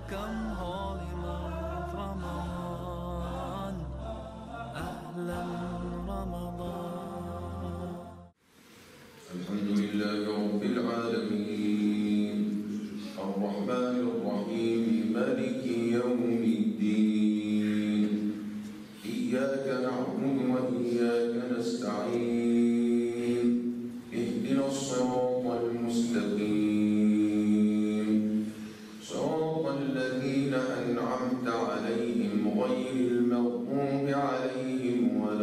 Welcome, holy month Ramadan. Ahlan Ramadan. Alhamdulillahi Rabbil Alamin. Ar-Rahmanir Rahim. Maliki Yawmiddin. Iyyaka na'budu wa iyyaka nasta'in. Ihdinas siratal mustaqim. Siratal ladzina an'amta 'alaihim ghairil maghdubi 'alaihim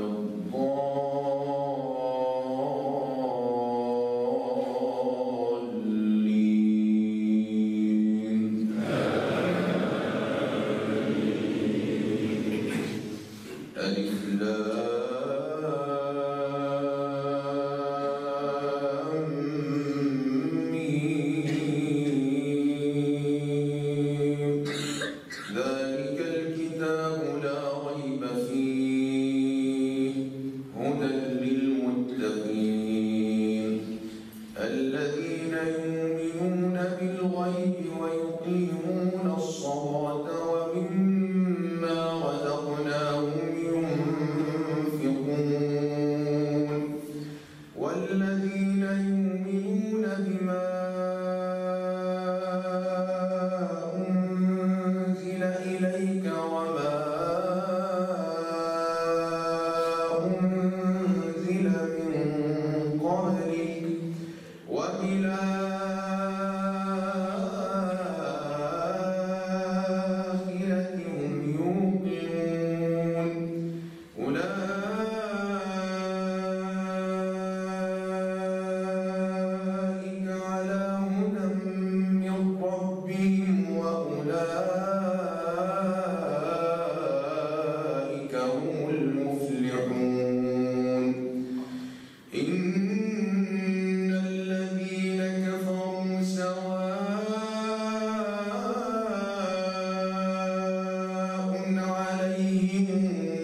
waladdallin. Alif Lam Mim. Dzalikal kitabu la rayba fihi hudan lil muttaqin alladhina yu'minuna bil ghaibi wa yuqimuna as-salata wa mimma razaqnahum ينفقون والذين يؤمنون بما أنزل إليك وما أنزل من قبلك وبالآخرة هم يوقنون أولئك على هدى من ربهم وأولئك هم المفلحون إن الذين كفروا سواء عليهم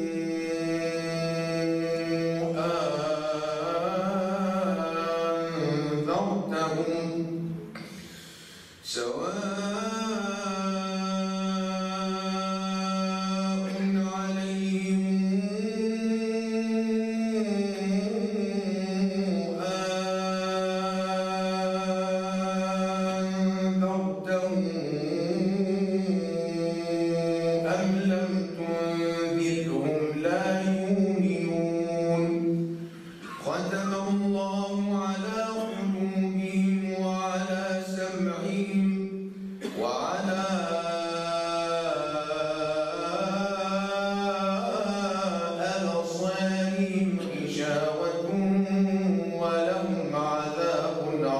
أم لم تنذرهم لا يؤمنون ختم الله على قلوبهم وعلى سمعهم وعلى أبصارهم غشاوة ولهم عذاب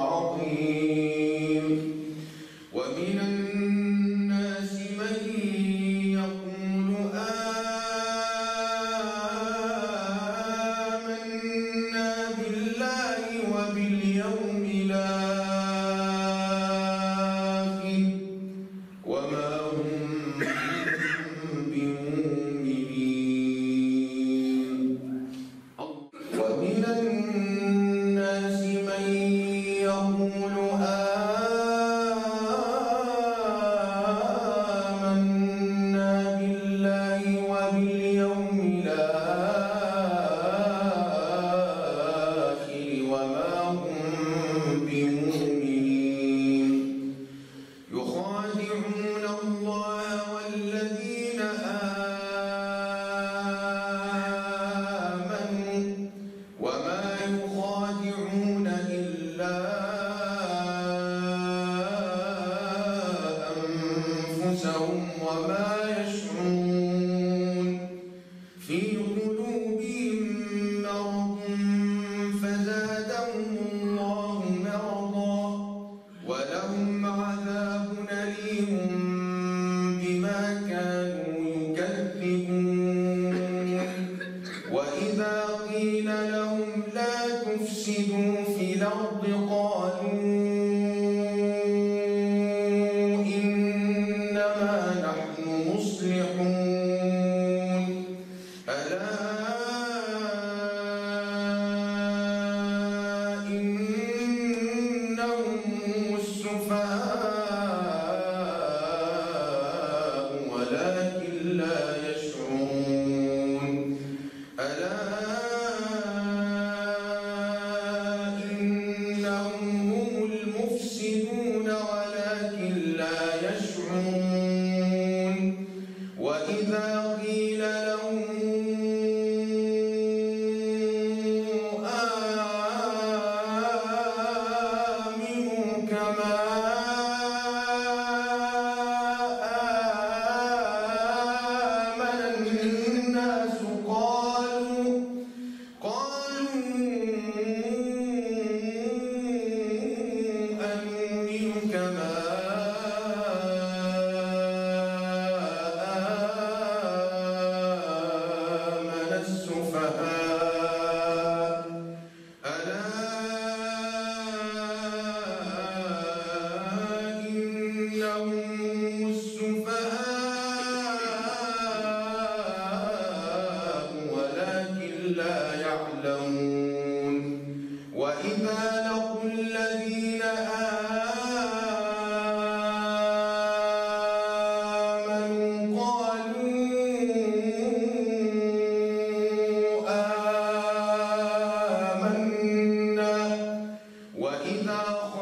عظيم ومن الناس من يقول آمنا بالله وباليوم الآخر وما هم بمؤمنين ومن الناس من يقول آمنا بالله وباليوم الآخر وما هم بمؤمنين يخادعون الله والذين آمنوا وما يخادعون إلا أنفسهم وما يشعرون في قلوبهم مرض فزادهم الله مرضا ولهم عذاب أليم بما كانوا يكذبون وإذا قيل لهم لا تفسدوا في الأرض قالوا إنما نحن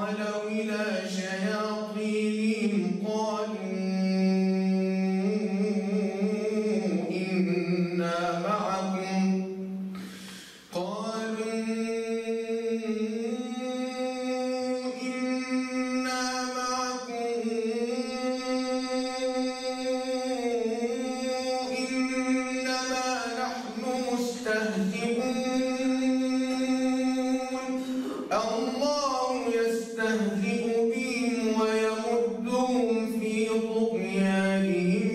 خلوا إلى شياطينهم قالوا إنا معكم إنما نحن مستهزئون الله يستهزئ بهم ويمدهم في طغيانهم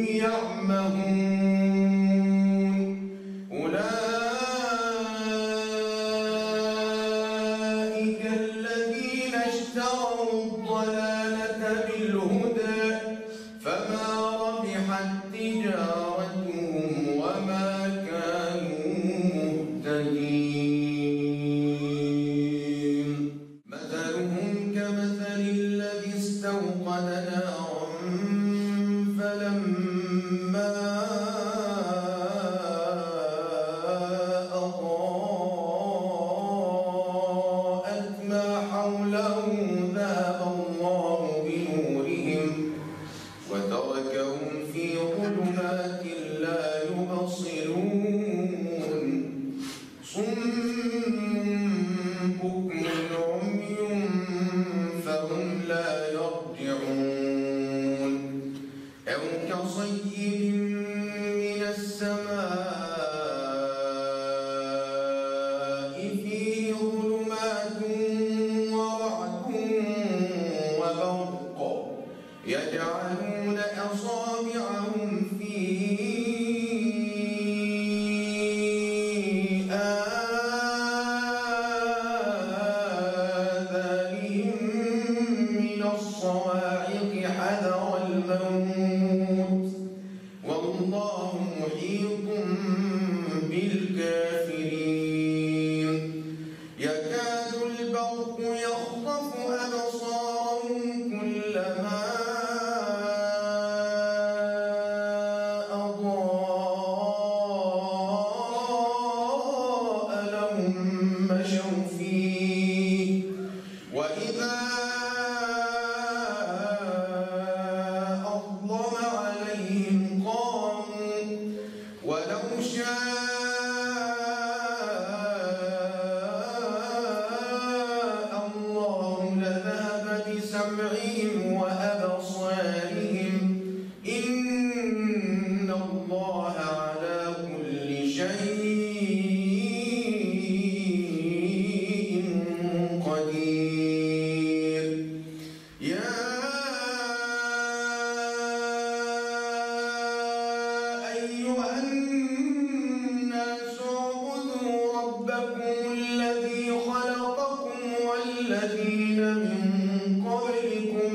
يعمهون أولئك الذين اشتروا الضلالة بالهدى فما ربحت تجارتهم وما كانوا مهتدين مثلهم كمثل الذي استوقد نارا فلما أضاءت ما حوله ذهب الله بنورهم وتركهم في ظلمات لا يبصرون صم بكم عمي فهم لا يرجعون أو كصيب من السماء فيه ظلمات ورعد وبرق يجعلون أصابعهم في آذانهم من الصواعق حذر الموت والله محيط بالكافرين يكاد البرق يخطف أبصارهم كلما أضاء لهم مشوا فيه وإذا أظلم عليهم قاموا ولو شاء الله لذهب بسمعهم وأبصارهم إن الله على كل شيء قدير يا أيها الناس اعبدوا ربكم الذي خلقكم والذين من قبلكم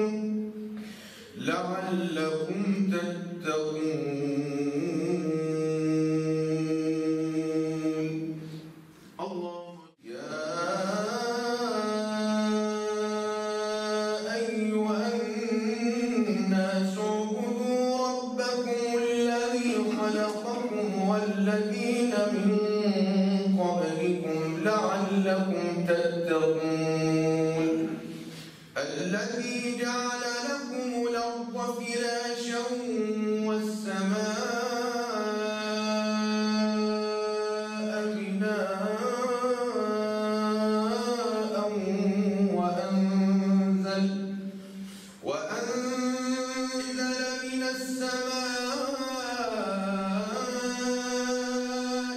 لعلكم تتقون الله يا أيها الناس اعبدوا ربكم الذي خلقكم والذين من قبلكم لعلكم تتقون الذي جعل لكم الأرض فراشا والسماء بناء وأنزل من السماء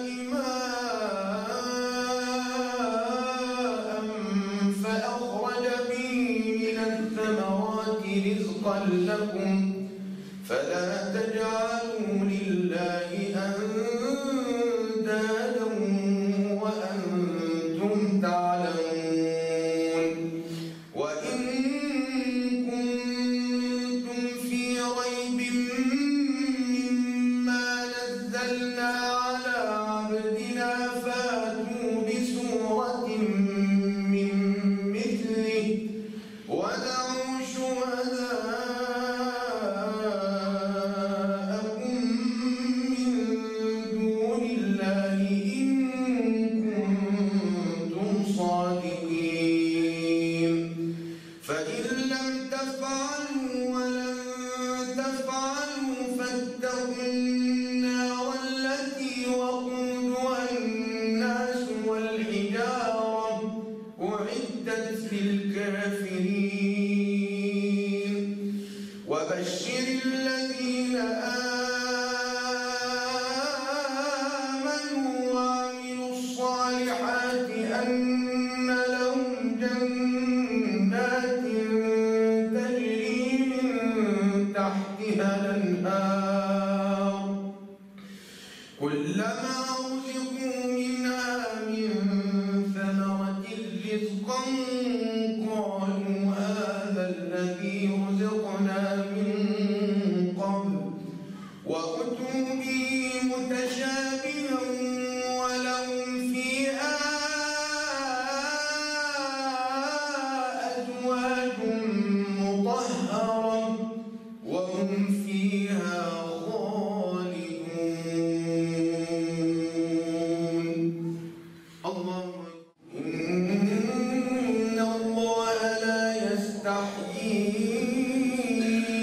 ماء فأخرج به من الثمرات رزقا لكم فلا تجعلوا لله أندادا وأنتم تعلمون وإن كنتم في ريب مما نزلنا على عبدنا فاتوا بسورة من مثله ودعوا شهداءكم من فإن لم تفعلوا ولن تفعلوا فاتقوا النار التي وقودها الناس والحجارة أعدت للكافرين وبشر الذين آمنوا وعملوا الصالحات أن لهم جنات تجري من تحتها الأنهار كلما رزقوا منها من ثمرة رزقا قالوا هذا الذي رزقنا من قبل وأتوا به متشابها ولهم فيها أزواج مطهرة وهم فيها خالدون. الله إن الله لا يستحيي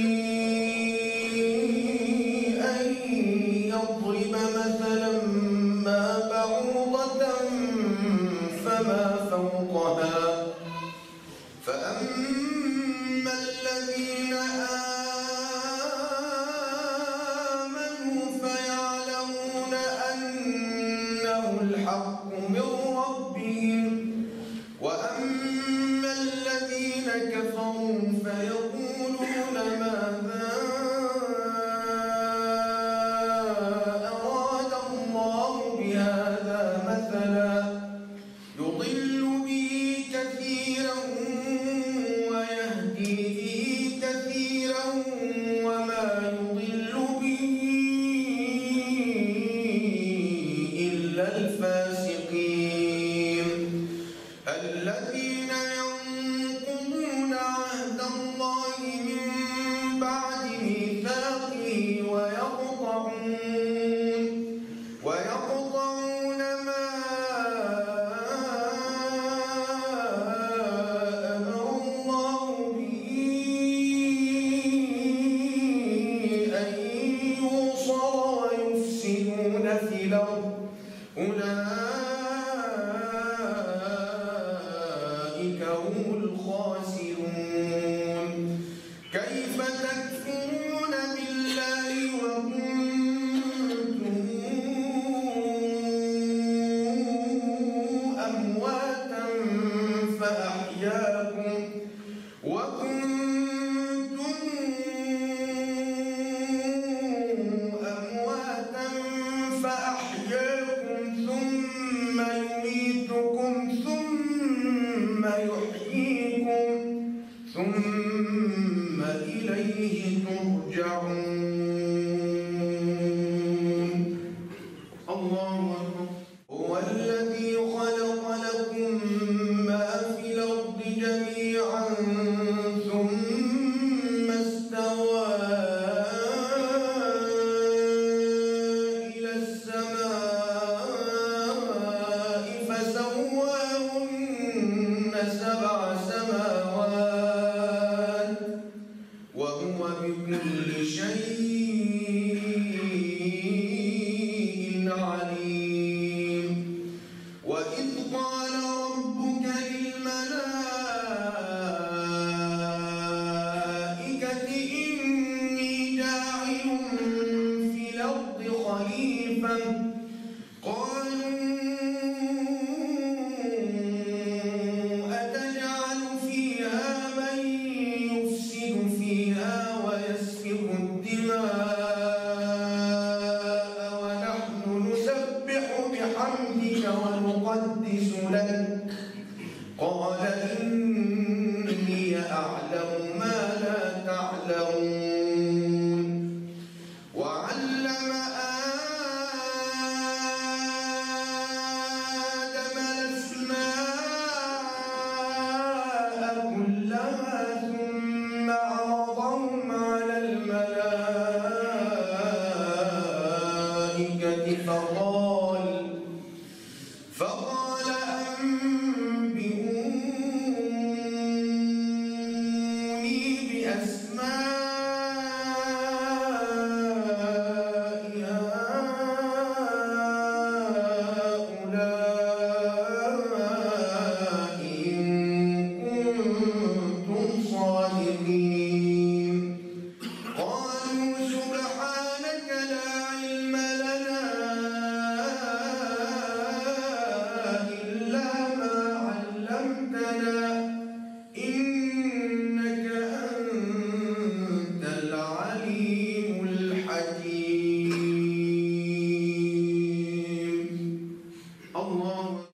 أن يضرب مثلا ما بعوضة فما فوقها فأما الذين آمنوا فيعلمون أنه الحق من ربهم وأما الذين كفروا فيقولون ماذا أراد الله بهذا مثلا يضل به كثيرا ويهدي به كثيرا وما يضل به إلا الفاسقين الذين ينقضون عهد الله من بعد ميثاقه ويقطعون ما أمر الله به أن يوصل ويفسدون في الأرض أولئك هم الخاسرون. كيف تكفرون بالله وكنتم أمواتا فأحياكم ثم يميتكم ثم يحييكم ثم إليه ترجعون. الله أكبر. هو الذي خلق لكم ما في الأرض جميعا ثم استوى إلى السماء فسواهن سبع سماوات وهو بكل شيء عليم. وإذ قال ربك للملائكة إني جاعل في الأرض خليفة قالوا أتجعل فيها من يفسد فيها ويسفك الدماء ونحن نسبح بحمدك ونقدس لك قال إني أعلم ما لا تعلمون. وعلم آدم الأسماء كلها ثم عرضهم على الملائكة فقال أنبئوني الله.